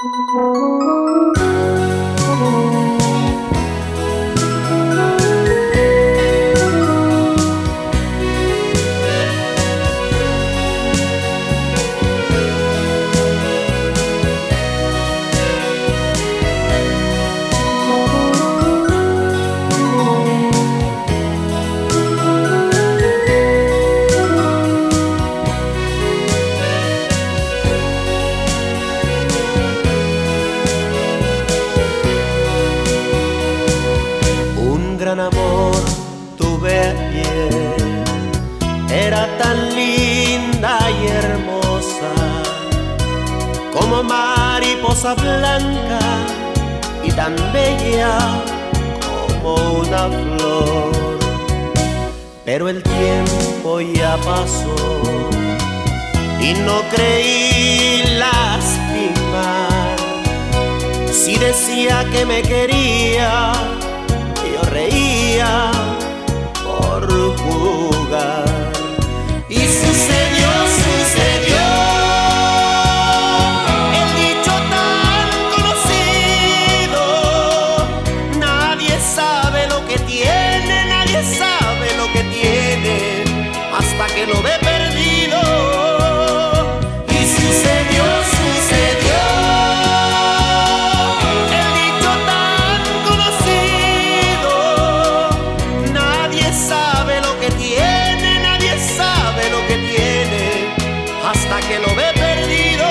Un gran amor tuve ayer, era tan linda y hermosa, como mariposa blanca y tan bella como una flor. Pero el tiempo ya pasó y no creí lastimar. Si decía que me quería, yo reía por jugar. Y sucedió, sucedió el dicho tan conocido: nadie sabe lo que tiene, nadie sabe lo que tiene hasta que lo ve perdido. Y sucedió, sucedió el dicho tan conocido: nadie sabe lo que tiene, nadie sabe lo que tiene hasta que lo ve perdido.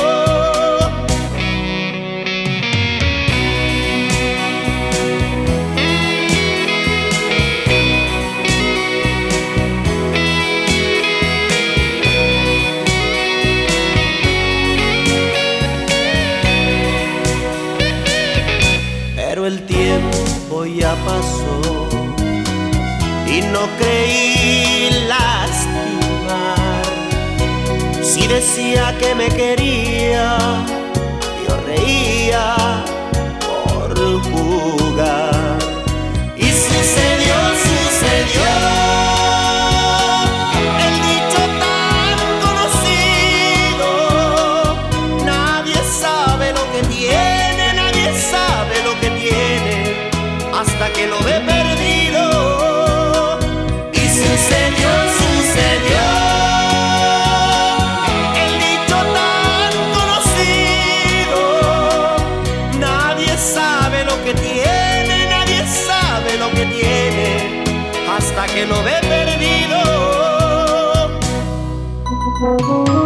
Pero el tiempo ya pasó y no creí lastimar. Si decía que me quería, yo reía por jugar. Y sucedió, sucedió el dicho tan conocido: nadie sabe lo que tiene, nadie sabe lo que tiene hasta que lo ve perdido. Y sucedió, sucedió el dicho tan conocido: nadie sabe lo que tiene, nadie sabe lo que tiene hasta que lo ve perdido.